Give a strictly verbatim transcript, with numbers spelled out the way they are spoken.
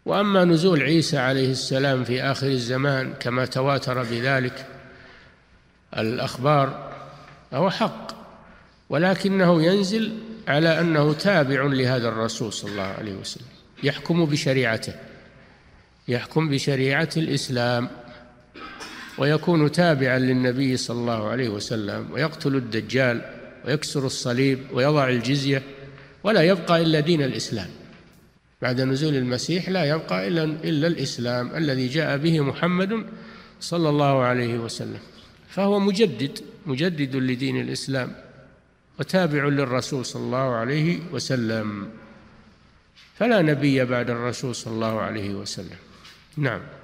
وأما نزول عيسى عليه السلام في آخر الزمان كما تواتر بذلك الأخبار فهو حق، ولكنه ينزل على أنه تابع لهذا الرسول صلى الله عليه وسلم، يحكم بشريعته، يحكم بشريعة الإسلام، ويكون تابعا للنبي صلى الله عليه وسلم، ويقتل الدجال ويكسر الصليب ويضع الجزية، ولا يبقى إلا دين الإسلام. بعد نزول المسيح لا يبقى إلا, إلا الإسلام الذي جاء به محمد صلى الله عليه وسلم، فهو مجدد مجدد لدين الإسلام وتابع للرسول صلى الله عليه وسلم، فلا نبي بعد الرسول صلى الله عليه وسلم. نعم.